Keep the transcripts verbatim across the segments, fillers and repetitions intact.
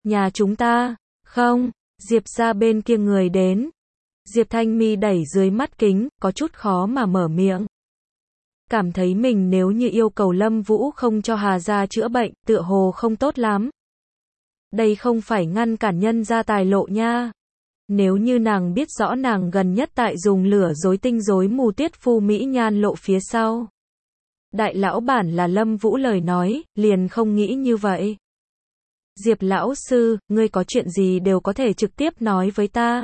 Nhà chúng ta, không, Diệp ra bên kia người đến. Diệp Thanh Mi đẩy dưới mắt kính, có chút khó mà mở miệng. Cảm thấy mình nếu như yêu cầu Lâm Vũ không cho Hà gia chữa bệnh, tựa hồ không tốt lắm. Đây không phải ngăn cản nhân gia tài lộ nha. Nếu như nàng biết rõ nàng gần nhất tại dùng lửa dối tinh rối mù Tuyết Phu mỹ nhan lộ phía sau. Đại lão bản là Lâm Vũ lời nói, liền không nghĩ như vậy. Diệp lão sư, ngươi có chuyện gì đều có thể trực tiếp nói với ta.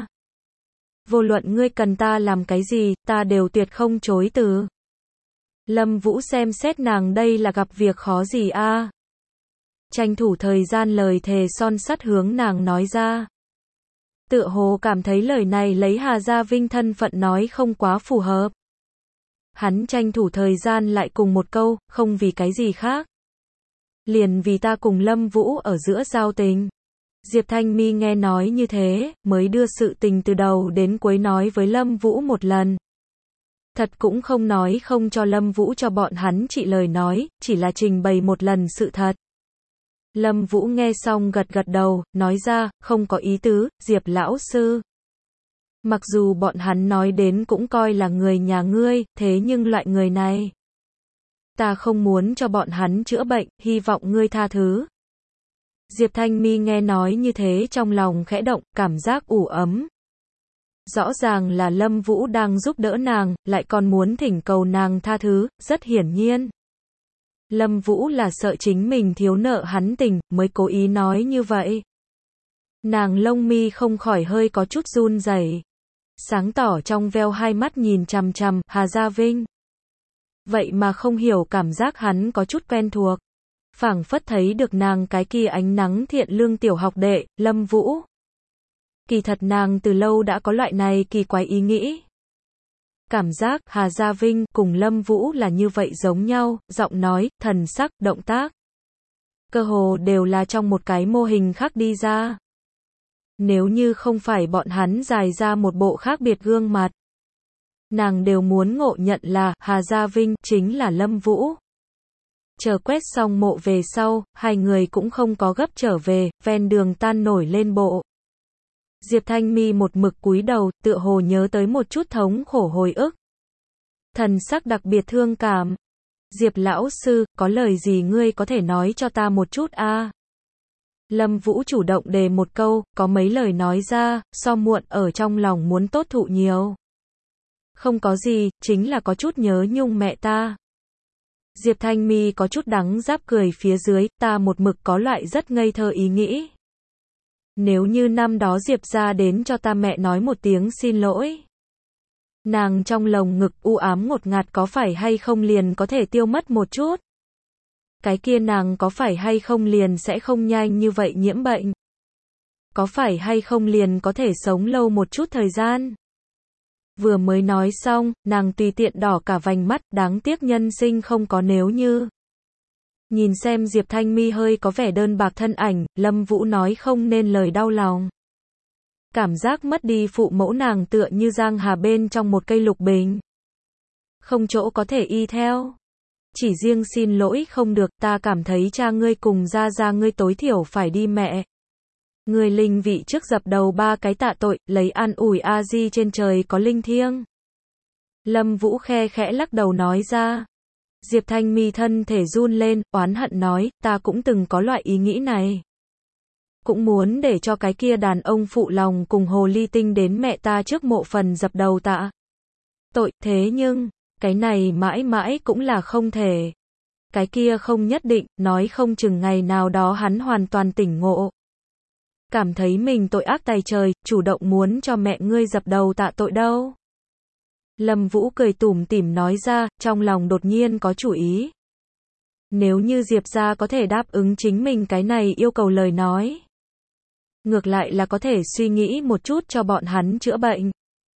Vô luận ngươi cần ta làm cái gì, ta đều tuyệt không chối từ. Lâm Vũ xem xét nàng đây là gặp việc khó gì a? À? Tranh thủ thời gian lời thề son sắt hướng nàng nói ra. Tựa hồ cảm thấy lời này lấy Hà Gia Vinh thân phận nói không quá phù hợp. Hắn tranh thủ thời gian lại cùng một câu, không vì cái gì khác. Liền vì ta cùng Lâm Vũ ở giữa giao tình. Diệp Thanh Mi nghe nói như thế, mới đưa sự tình từ đầu đến cuối nói với Lâm Vũ một lần. Thật cũng không nói không cho Lâm Vũ cho bọn hắn trị lời nói, chỉ là trình bày một lần sự thật. Lâm Vũ nghe xong gật gật đầu, nói ra, không có ý tứ, Diệp lão sư. Mặc dù bọn hắn nói đến cũng coi là người nhà ngươi, thế nhưng loại người này. Ta không muốn cho bọn hắn chữa bệnh, hy vọng ngươi tha thứ. Diệp Thanh Mi nghe nói như thế trong lòng khẽ động, cảm giác ủ ấm. Rõ ràng là Lâm Vũ đang giúp đỡ nàng, lại còn muốn thỉnh cầu nàng tha thứ, rất hiển nhiên. Lâm Vũ là sợ chính mình thiếu nợ hắn tình, mới cố ý nói như vậy. Nàng lông mi không khỏi hơi có chút run rẩy. Sáng tỏ trong veo hai mắt nhìn chằm chằm Hà Gia Vinh. Vậy mà không hiểu cảm giác hắn có chút quen thuộc. Phảng phất thấy được nàng cái kia ánh nắng thiện lương tiểu học đệ, Lâm Vũ. Kỳ thật nàng từ lâu đã có loại này kỳ quái ý nghĩ. Cảm giác Hà Gia Vinh cùng Lâm Vũ là như vậy giống nhau, giọng nói, thần sắc, động tác. Cơ hồ đều là trong một cái mô hình khác đi ra. Nếu như không phải bọn hắn dài ra một bộ khác biệt gương mặt. Nàng đều muốn ngộ nhận là Hà Gia Vinh chính là Lâm Vũ. Chờ quét xong mộ về sau, hai người cũng không có gấp trở về, ven đường tan nổi lên bộ. Diệp Thanh Mi một mực cúi đầu, tựa hồ nhớ tới một chút thống khổ hồi ức. Thần sắc đặc biệt thương cảm. Diệp lão sư, có lời gì ngươi có thể nói cho ta một chút a? À? Lâm Vũ chủ động đề một câu, có mấy lời nói ra, so muộn ở trong lòng muốn tốt thụ nhiều. Không có gì, chính là có chút nhớ nhung mẹ ta. Diệp Thanh Mi có chút đắng giáp cười phía dưới, ta một mực có loại rất ngây thơ ý nghĩ. Nếu như năm đó Diệp ra đến cho ta mẹ nói một tiếng xin lỗi. Nàng trong lồng ngực u ám ngột ngạt có phải hay không liền có thể tiêu mất một chút. Cái kia nàng có phải hay không liền sẽ không nhanh như vậy nhiễm bệnh. Có phải hay không liền có thể sống lâu một chút thời gian. Vừa mới nói xong, nàng tùy tiện đỏ cả vành mắt, đáng tiếc nhân sinh không có nếu như. Nhìn xem Diệp Thanh Mi hơi có vẻ đơn bạc thân ảnh, Lâm Vũ nói không nên lời đau lòng. Cảm giác mất đi phụ mẫu nàng tựa như giang hà bên trong một cây lục bình. Không chỗ có thể y theo. Chỉ riêng xin lỗi không được, ta cảm thấy cha ngươi cùng gia gia ngươi tối thiểu phải đi mẹ. Người linh vị trước dập đầu ba cái tạ tội, lấy an ủi a di trên trời có linh thiêng. Lâm Vũ khe khẽ lắc đầu nói ra. Diệp Thanh Mi thân thể run lên, oán hận nói, ta cũng từng có loại ý nghĩ này. Cũng muốn để cho cái kia đàn ông phụ lòng cùng hồ ly tinh đến mẹ ta trước mộ phần dập đầu tạ tội, thế nhưng, cái này mãi mãi cũng là không thể. Cái kia không nhất định, nói không chừng ngày nào đó hắn hoàn toàn tỉnh ngộ. Cảm thấy mình tội ác tày trời, chủ động muốn cho mẹ ngươi dập đầu tạ tội đâu. Lâm Vũ cười tủm tỉm nói ra, trong lòng đột nhiên có chủ ý. Nếu như Diệp gia có thể đáp ứng chính mình cái này yêu cầu lời nói. Ngược lại là có thể suy nghĩ một chút cho bọn hắn chữa bệnh.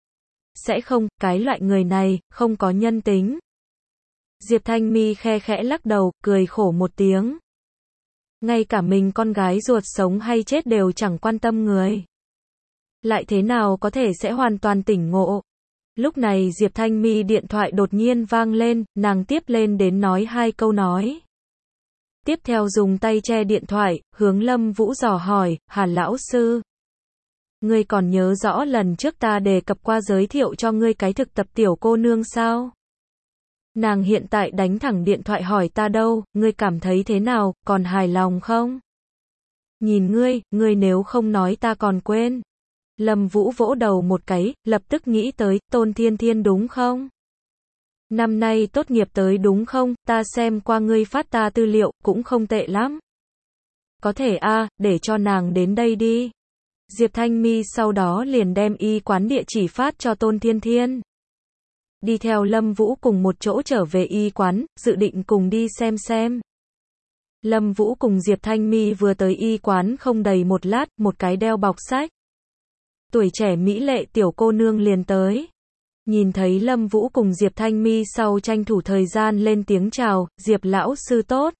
Sẽ không, cái loại người này, không có nhân tính. Diệp Thanh Mi khe khẽ lắc đầu, cười khổ một tiếng. Ngay cả mình con gái ruột sống hay chết đều chẳng quan tâm người. Lại thế nào có thể sẽ hoàn toàn tỉnh ngộ. Lúc này Diệp Thanh Mi điện thoại đột nhiên vang lên, nàng tiếp lên đến nói hai câu nói. Tiếp theo dùng tay che điện thoại, hướng Lâm Vũ dò hỏi, Hà lão sư. Ngươi còn nhớ rõ lần trước ta đề cập qua giới thiệu cho ngươi cái thực tập tiểu cô nương sao? Nàng hiện tại đánh thẳng điện thoại hỏi ta đâu, ngươi cảm thấy thế nào, còn hài lòng không? Nhìn ngươi, ngươi nếu không nói ta còn quên. Lâm Vũ vỗ đầu một cái, lập tức nghĩ tới, Tôn Thiên Thiên đúng không? Năm nay tốt nghiệp tới đúng không, ta xem qua ngươi phát ta tư liệu, cũng không tệ lắm. Có thể a, để cho nàng đến đây đi. Diệp Thanh Mi sau đó liền đem y quán địa chỉ phát cho Tôn Thiên Thiên. Đi theo Lâm Vũ cùng một chỗ trở về y quán, dự định cùng đi xem xem. Lâm Vũ cùng Diệp Thanh Mi vừa tới y quán không đầy một lát, một cái đeo bọc sách. Tuổi trẻ mỹ lệ tiểu cô nương liền tới. Nhìn thấy Lâm Vũ cùng Diệp Thanh Mi sau tranh thủ thời gian lên tiếng chào, Diệp lão sư tốt.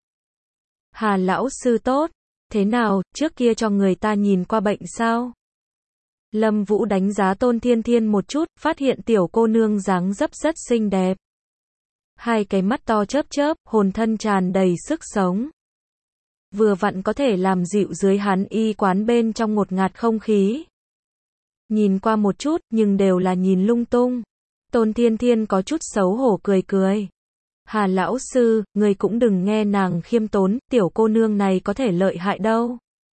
Hà lão sư tốt. Thế nào, trước kia cho người ta nhìn qua bệnh sao? Lâm Vũ đánh giá Tôn Thiên Thiên một chút, phát hiện tiểu cô nương dáng dấp rất xinh đẹp. Hai cái mắt to chớp chớp, hồn thân tràn đầy sức sống. Vừa vặn có thể làm dịu dưới hắn y quán bên trong ngột ngạt không khí. Nhìn qua một chút, nhưng đều là nhìn lung tung. Tôn Thiên Thiên có chút xấu hổ cười cười. Hà lão sư, người cũng đừng nghe nàng khiêm tốn, tiểu cô nương này có thể lợi hại đâu.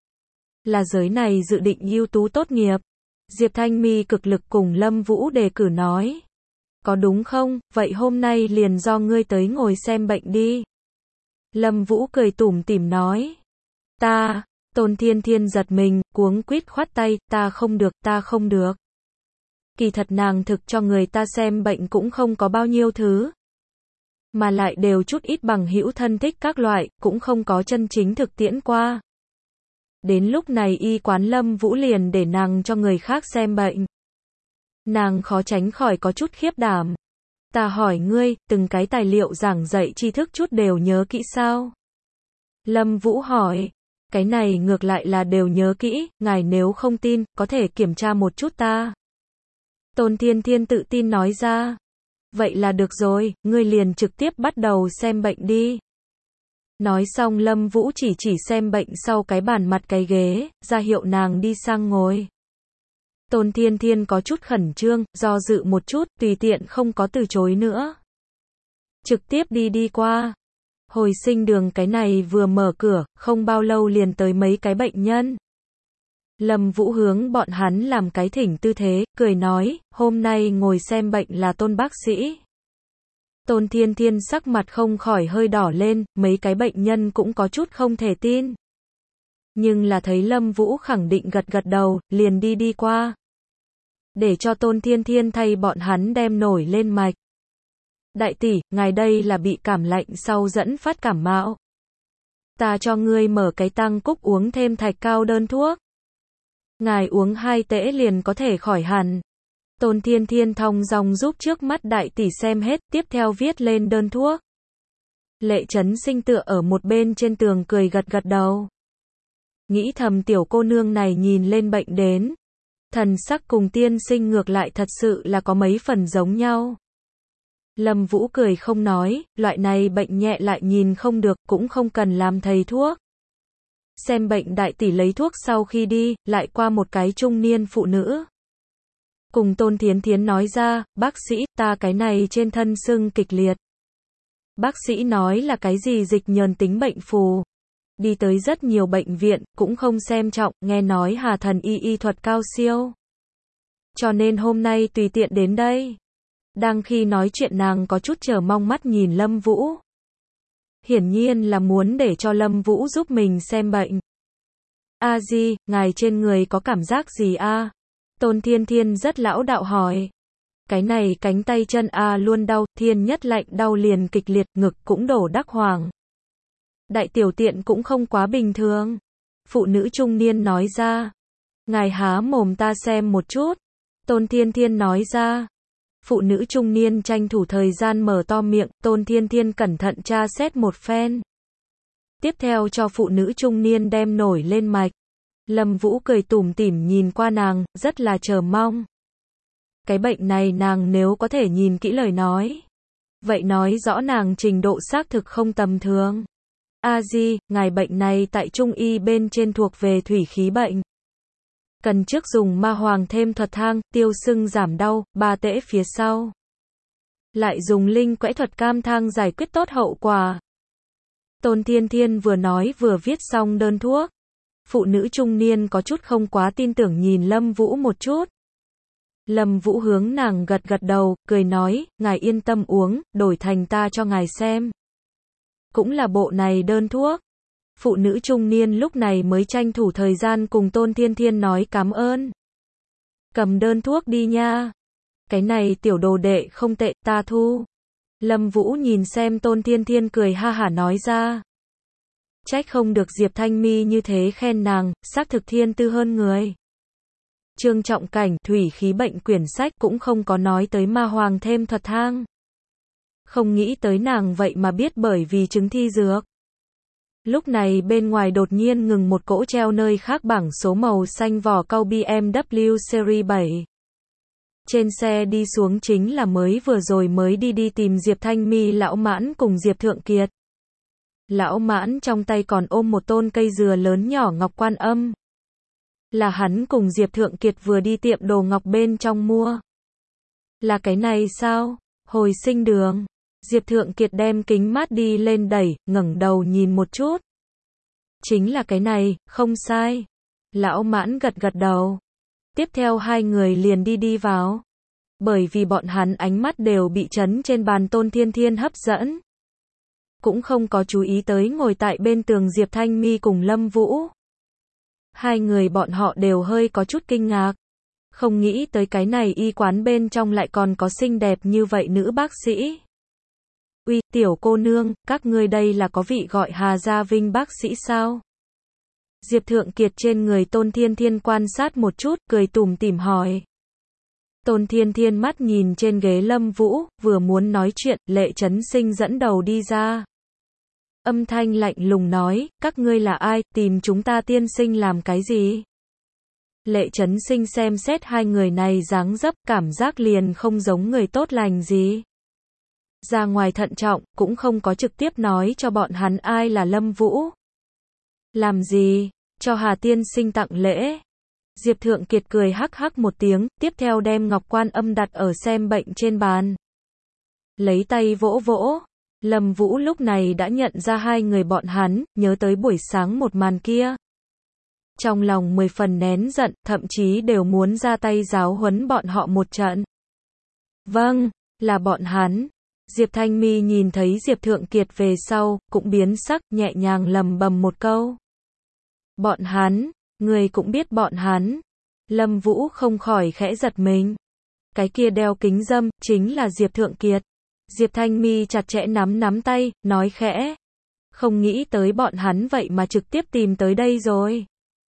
Là giới này dự định ưu tú tốt nghiệp. Diệp Thanh Mi cực lực cùng Lâm Vũ đề cử nói. Có đúng không, vậy hôm nay liền do ngươi tới ngồi xem bệnh đi. Lâm Vũ cười tủm tỉm nói. Ta, Tôn Thiên Thiên giật mình, cuống quýt khoát tay, ta không được, ta không được. Kỳ thật nàng thực cho người ta xem bệnh cũng không có bao nhiêu thứ. Mà lại đều chút ít bằng hữu thân thích các loại, cũng không có chân chính thực tiễn qua. Đến lúc này y quán Lâm Vũ liền để nàng cho người khác xem bệnh. Nàng khó tránh khỏi có chút khiếp đảm. Ta hỏi ngươi, từng cái tài liệu giảng dạy tri thức chút đều nhớ kỹ sao? Lâm Vũ hỏi. Cái này ngược lại là đều nhớ kỹ, ngài nếu không tin, có thể kiểm tra một chút ta. Tôn Thiên Thiên tự tin nói ra. Vậy là được rồi, ngươi liền trực tiếp bắt đầu xem bệnh đi. Nói xong Lâm Vũ chỉ chỉ xem bệnh sau cái bàn mặt cái ghế, ra hiệu nàng đi sang ngồi. Tôn Thiên Thiên có chút khẩn trương, do dự một chút, tùy tiện không có từ chối nữa. Trực tiếp đi đi qua. Hồi sinh đường cái này vừa mở cửa, không bao lâu liền tới mấy cái bệnh nhân. Lâm Vũ hướng bọn hắn làm cái thỉnh tư thế, cười nói, hôm nay ngồi xem bệnh là Tôn bác sĩ. Tôn Thiên Thiên sắc mặt không khỏi hơi đỏ lên, mấy cái bệnh nhân cũng có chút không thể tin. Nhưng là thấy Lâm Vũ khẳng định gật gật đầu, liền đi đi qua. Để cho Tôn Thiên Thiên thay bọn hắn đem nổi lên mạch. Đại tỷ, ngài đây là bị cảm lạnh sau dẫn phát cảm mạo. Ta cho ngươi mở cái tăng cúc uống thêm thạch cao đơn thuốc. Ngài uống hai tễ liền có thể khỏi hẳn. Tôn Thiên Thiên thong dong giúp trước mắt đại tỷ xem hết, tiếp theo viết lên đơn thuốc. Lệ Trấn Sinh tựa ở một bên trên tường cười gật gật đầu. Nghĩ thầm tiểu cô nương này nhìn lên bệnh đến. Thần sắc cùng tiên sinh ngược lại thật sự là có mấy phần giống nhau. Lâm Vũ cười không nói, loại này bệnh nhẹ lại nhìn không được, cũng không cần làm thầy thuốc. Xem bệnh đại tỷ lấy thuốc sau khi đi, lại qua một cái trung niên phụ nữ. Cùng Tôn Thiến Thiến nói ra, bác sĩ, ta cái này trên thân sưng kịch liệt. Bác sĩ nói là cái gì dịch nhờn tính bệnh phù. Đi tới rất nhiều bệnh viện, cũng không xem trọng, nghe nói Hà Thần y y thuật cao siêu. Cho nên hôm nay tùy tiện đến đây. Đang khi nói chuyện nàng có chút chờ mong mắt nhìn Lâm Vũ. Hiển nhiên là muốn để cho Lâm Vũ giúp mình xem bệnh. A Di, ngài trên người có cảm giác gì a? Tôn Thiên Thiên rất lão đạo hỏi. Cái này cánh tay chân a luôn đau, thiên nhất lạnh đau liền kịch liệt, ngực cũng đổ đắc hoàng. Đại tiểu tiện cũng không quá bình thường. Phụ nữ trung niên nói ra. Ngài há mồm ta xem một chút. Tôn Thiên Thiên nói ra. Phụ nữ trung niên tranh thủ thời gian mở to miệng, Tôn Thiên Thiên cẩn thận tra xét một phen. Tiếp theo cho phụ nữ trung niên đem nổi lên mạch. Lâm Vũ cười tủm tỉm nhìn qua nàng, rất là chờ mong. Cái bệnh này nàng nếu có thể nhìn kỹ lời nói. Vậy nói rõ nàng trình độ xác thực không tầm thường. A Di, ngài bệnh này tại Trung y bên trên thuộc về thủy khí bệnh. Cần trước dùng ma hoàng thêm thuật thang, tiêu sưng giảm đau, ba tễ phía sau. Lại dùng linh quẽ thuật cam thang giải quyết tốt hậu quả. Tôn Thiên Thiên vừa nói vừa viết xong đơn thuốc. Phụ nữ trung niên có chút không quá tin tưởng nhìn Lâm Vũ một chút. Lâm Vũ hướng nàng gật gật đầu, cười nói, ngài yên tâm uống, đổi thành ta cho ngài xem. Cũng là bộ này đơn thuốc. Phụ nữ trung niên lúc này mới tranh thủ thời gian cùng Tôn Thiên Thiên nói cảm ơn. Cầm đơn thuốc đi nha. Cái này tiểu đồ đệ không tệ, ta thu. Lâm Vũ nhìn xem Tôn Thiên Thiên cười ha hả nói ra. Trách không được Diệp Thanh Mi như thế khen nàng, xác thực thiên tư hơn người. Trương Trọng Cảnh, thủy khí bệnh quyển sách cũng không có nói tới ma hoàng thêm thuật thang. Không nghĩ tới nàng vậy mà biết bởi vì chứng thi dược. Lúc này bên ngoài đột nhiên ngừng một cỗ treo nơi khác bảng số màu xanh vỏ cau B M W Series bảy. Trên xe đi xuống chính là mới vừa rồi mới đi đi tìm Diệp Thanh Mi lão Mãn cùng Diệp Thượng Kiệt. Lão Mãn trong tay còn ôm một tôn cây dừa lớn nhỏ ngọc quan âm. Là hắn cùng Diệp Thượng Kiệt vừa đi tiệm đồ ngọc bên trong mua. Là cái này sao? Hồi sinh đường. Diệp Thượng Kiệt đem kính mát đi lên đẩy, ngẩng đầu nhìn một chút. Chính là cái này, không sai. Lão Mãn gật gật đầu. Tiếp theo hai người liền đi đi vào. Bởi vì bọn hắn ánh mắt đều bị trấn trên bàn Tôn Thiên Thiên hấp dẫn. Cũng không có chú ý tới ngồi tại bên tường Diệp Thanh Mi cùng Lâm Vũ. Hai người bọn họ đều hơi có chút kinh ngạc. Không nghĩ tới cái này y quán bên trong lại còn có xinh đẹp như vậy nữ bác sĩ. Uy, tiểu cô nương, các ngươi đây là có vị gọi Hà Gia Vinh bác sĩ sao? Diệp Thượng Kiệt trên người Tôn Thiên Thiên quan sát một chút, cười tủm tỉm hỏi. Tôn Thiên Thiên mắt nhìn trên ghế Lâm Vũ, vừa muốn nói chuyện, Lệ Chấn Sinh dẫn đầu đi ra. Âm thanh lạnh lùng nói, các ngươi là ai, tìm chúng ta tiên sinh làm cái gì? Lệ Chấn Sinh xem xét hai người này dáng dấp, cảm giác liền không giống người tốt lành gì. Ra ngoài thận trọng, cũng không có trực tiếp nói cho bọn hắn ai là Lâm Vũ. Làm gì? Cho Hà tiên sinh tặng lễ. Diệp Thượng Kiệt cười hắc hắc một tiếng, tiếp theo đem ngọc quan âm đặt ở xem bệnh trên bàn. Lấy tay vỗ vỗ. Lâm Vũ lúc này đã nhận ra hai người bọn hắn, nhớ tới buổi sáng một màn kia. Trong lòng mười phần nén giận, thậm chí đều muốn ra tay giáo huấn bọn họ một trận. Vâng, là bọn hắn. Diệp Thanh Mi nhìn thấy Diệp Thượng Kiệt về sau, cũng biến sắc, nhẹ nhàng lầm bầm một câu. Bọn hắn, người cũng biết bọn hắn. Lâm Vũ không khỏi khẽ giật mình. Cái kia đeo kính râm, chính là Diệp Thượng Kiệt. Diệp Thanh Mi chặt chẽ nắm nắm tay, nói khẽ. Không nghĩ tới bọn hắn vậy mà trực tiếp tìm tới đây rồi.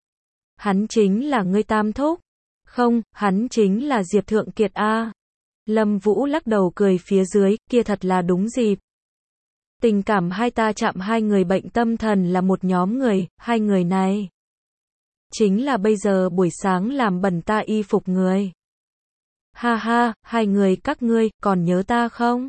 Hắn chính là ngươi tam thúc. Không, hắn chính là Diệp Thượng Kiệt a. Lâm Vũ lắc đầu cười phía dưới, kia thật là đúng dịp. Tình cảm hai ta chạm hai người bệnh tâm thần là một nhóm người, hai người này. Chính là bây giờ buổi sáng làm bẩn ta y phục người. Ha ha, hai người các ngươi, còn nhớ ta không?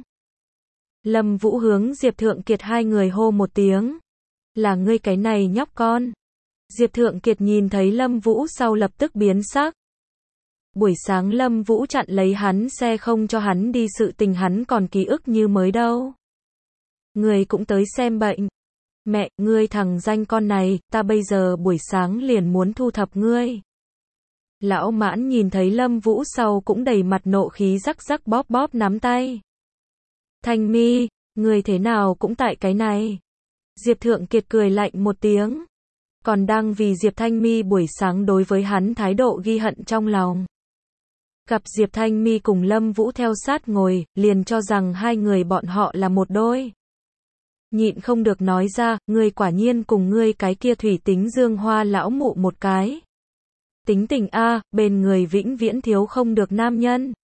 Lâm Vũ hướng Diệp Thượng Kiệt hai người hô một tiếng. Là ngươi cái này nhóc con. Diệp Thượng Kiệt nhìn thấy Lâm Vũ sau lập tức biến sắc. Buổi sáng Lâm Vũ chặn lấy hắn xe không cho hắn đi sự tình hắn còn ký ức như mới đâu. Người cũng tới xem bệnh. Mẹ, ngươi thằng danh con này, ta bây giờ buổi sáng liền muốn thu thập ngươi. Lão Mãn nhìn thấy Lâm Vũ sau cũng đầy mặt nộ khí rắc rắc bóp bóp nắm tay. Thanh Mi, ngươi thế nào cũng tại cái này. Diệp Thượng Kiệt cười lạnh một tiếng. Còn đang vì Diệp Thanh Mi buổi sáng đối với hắn thái độ ghi hận trong lòng. Gặp Diệp Thanh Mi cùng Lâm Vũ theo sát ngồi, liền cho rằng hai người bọn họ là một đôi. Nhịn không được nói ra, ngươi quả nhiên cùng ngươi cái kia thủy tính dương hoa lão mụ một cái. Tính tình a, bên người vĩnh viễn thiếu không được nam nhân.